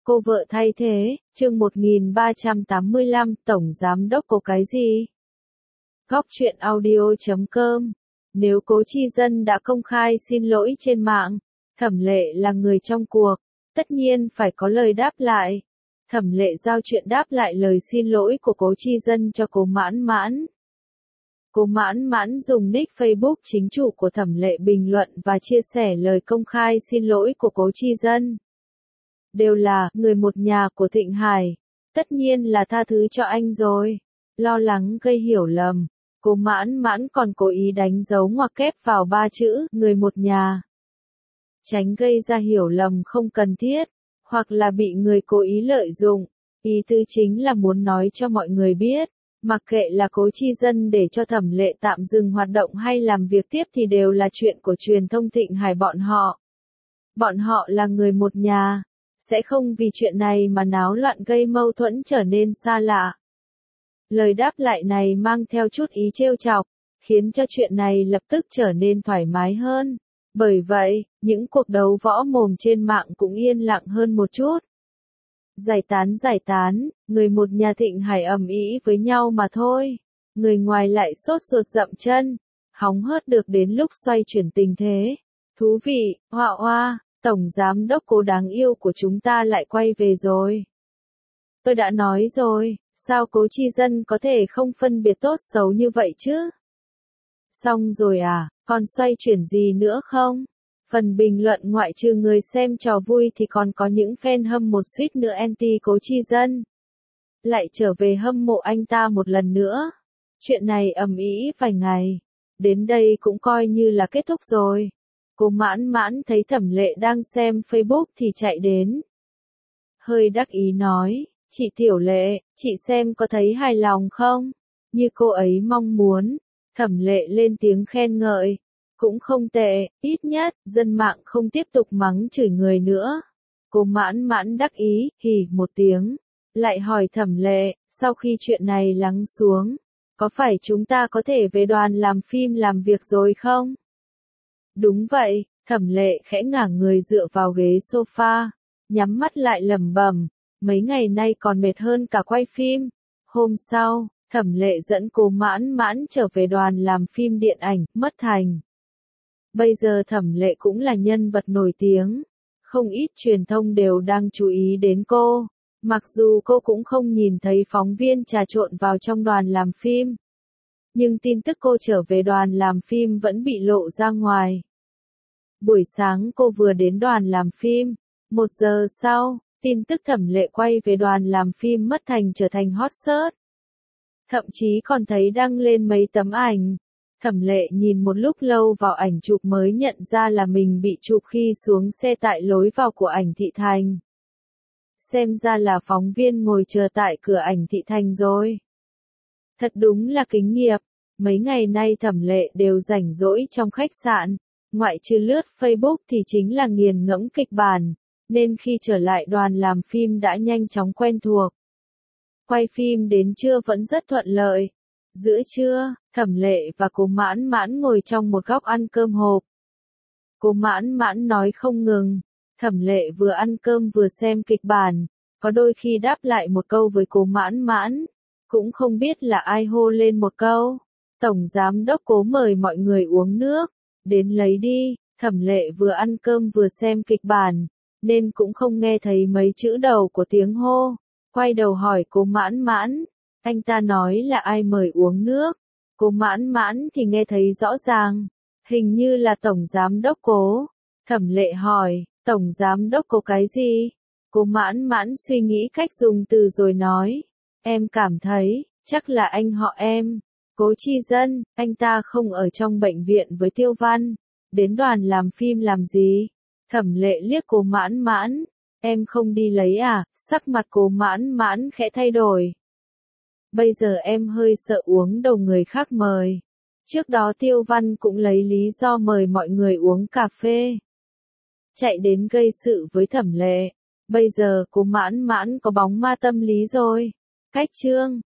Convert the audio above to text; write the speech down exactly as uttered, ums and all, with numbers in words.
Cô vợ thay thế, chương một nghìn ba trăm tám mươi lăm, Tổng Giám đốc có cái gì? Góc truyện audio chấm com. Nếu Cố Chi Dân đã công khai xin lỗi trên mạng, Thẩm Lệ là người trong cuộc, tất nhiên phải có lời đáp lại. Thẩm Lệ giao chuyện đáp lại lời xin lỗi của Cố Chi Dân cho Cố Mãn Mãn. Cố Mãn Mãn dùng nick Facebook chính chủ của Thẩm Lệ bình luận và chia sẻ lời công khai xin lỗi của Cố Chi Dân. Đều là người một nhà của Thịnh Hải, tất nhiên là tha thứ cho anh rồi. Lo lắng gây hiểu lầm, Cố Mãn Mãn còn cố ý đánh dấu ngoặc kép vào ba chữ người một nhà. Tránh gây ra hiểu lầm không cần thiết, hoặc là bị người cố ý lợi dụng. Ý tứ chính là muốn nói cho mọi người biết, mặc kệ là Cố Chi Dân để cho Thẩm Lệ tạm dừng hoạt động hay làm việc tiếp thì đều là chuyện của truyền thông Thịnh Hải bọn họ. Bọn họ là người một nhà, sẽ không vì chuyện này mà náo loạn gây mâu thuẫn trở nên xa lạ. Lời đáp lại này mang theo chút ý trêu chọc, khiến cho chuyện này lập tức trở nên thoải mái hơn. Bởi vậy, những cuộc đấu võ mồm trên mạng cũng yên lặng hơn một chút. Giải tán giải tán, người một nhà Thịnh Hải ầm ĩ với nhau mà thôi. Người ngoài lại sốt ruột dậm chân, hóng hớt được đến lúc xoay chuyển tình thế. Thú vị, hoa hoa. Tổng Giám đốc Cố đáng yêu của chúng ta lại quay về rồi. Tôi đã nói rồi, sao Cố Chi Dân có thể không phân biệt tốt xấu như vậy chứ? Xong rồi à, còn xoay chuyển gì nữa không? Phần bình luận ngoại trừ người xem trò vui thì còn có những fan hâm một suýt nữa anti Cố Chi Dân. Lại trở về hâm mộ anh ta một lần nữa. Chuyện này ầm ĩ vài ngày. Đến đây cũng coi như là kết thúc rồi. Cố Mãn Mãn thấy Thẩm Lệ đang xem Facebook thì chạy đến. Hơi đắc ý nói, chị Tiểu Lệ, chị xem có thấy hài lòng không? Như cô ấy mong muốn. Thẩm Lệ lên tiếng khen ngợi. Cũng không tệ, ít nhất, dân mạng không tiếp tục mắng chửi người nữa. Cố Mãn Mãn đắc ý, hỉ một tiếng. Lại hỏi Thẩm Lệ, sau khi chuyện này lắng xuống, có phải chúng ta có thể về đoàn làm phim làm việc rồi không? Đúng vậy, Thẩm Lệ khẽ ngả người dựa vào ghế sofa, nhắm mắt lại lẩm bẩm, mấy ngày nay còn mệt hơn cả quay phim. Hôm sau, Thẩm Lệ dẫn Cố Mãn Mãn trở về đoàn làm phim điện ảnh, Mất Thành. Bây giờ Thẩm Lệ cũng là nhân vật nổi tiếng, không ít truyền thông đều đang chú ý đến cô, mặc dù cô cũng không nhìn thấy phóng viên trà trộn vào trong đoàn làm phim. Nhưng tin tức cô trở về đoàn làm phim vẫn bị lộ ra ngoài. Buổi sáng cô vừa đến đoàn làm phim, một giờ sau, tin tức Thẩm Lệ quay về đoàn làm phim Mất Thành trở thành hot search. Thậm chí còn thấy đăng lên mấy tấm ảnh. Thẩm Lệ nhìn một lúc lâu vào ảnh chụp mới nhận ra là mình bị chụp khi xuống xe tại lối vào của ảnh thị thành. Xem ra là phóng viên ngồi chờ tại cửa ảnh thị thành rồi. Thật đúng là kính nghiệp, mấy ngày nay Thẩm Lệ đều rảnh rỗi trong khách sạn, ngoại trừ lướt Facebook thì chính là nghiền ngẫm kịch bản, nên khi trở lại đoàn làm phim đã nhanh chóng quen thuộc. Quay phim đến trưa vẫn rất thuận lợi. Giữa trưa, Thẩm Lệ và Cố Mãn Mãn ngồi trong một góc ăn cơm hộp. Cố Mãn Mãn nói không ngừng, Thẩm Lệ vừa ăn cơm vừa xem kịch bản, có đôi khi đáp lại một câu với Cố Mãn Mãn. Cũng không biết là ai hô lên một câu. Tổng Giám đốc Cố mời mọi người uống nước. Đến lấy đi. Thẩm Lệ vừa ăn cơm vừa xem kịch bản, nên cũng không nghe thấy mấy chữ đầu của tiếng hô. Quay đầu hỏi Cố Mãn Mãn. Anh ta nói là ai mời uống nước. Cố Mãn Mãn thì nghe thấy rõ ràng. Hình như là Tổng Giám đốc Cố. Thẩm Lệ hỏi, Tổng Giám đốc Cố cái gì? Cố Mãn Mãn suy nghĩ cách dùng từ rồi nói. Em cảm thấy, chắc là anh họ em. Cố Chi Dân, anh ta không ở trong bệnh viện với Tiêu Văn. Đến đoàn làm phim làm gì? Thẩm Lệ liếc Cố Mãn Mãn. Em không đi lấy à? Sắc mặt Cố Mãn Mãn khẽ thay đổi. Bây giờ em hơi sợ uống đầu người khác mời. Trước đó Tiêu Văn cũng lấy lý do mời mọi người uống cà phê. Chạy đến gây sự với Thẩm Lệ. Bây giờ Cố Mãn Mãn có bóng ma tâm lý rồi. Cách chương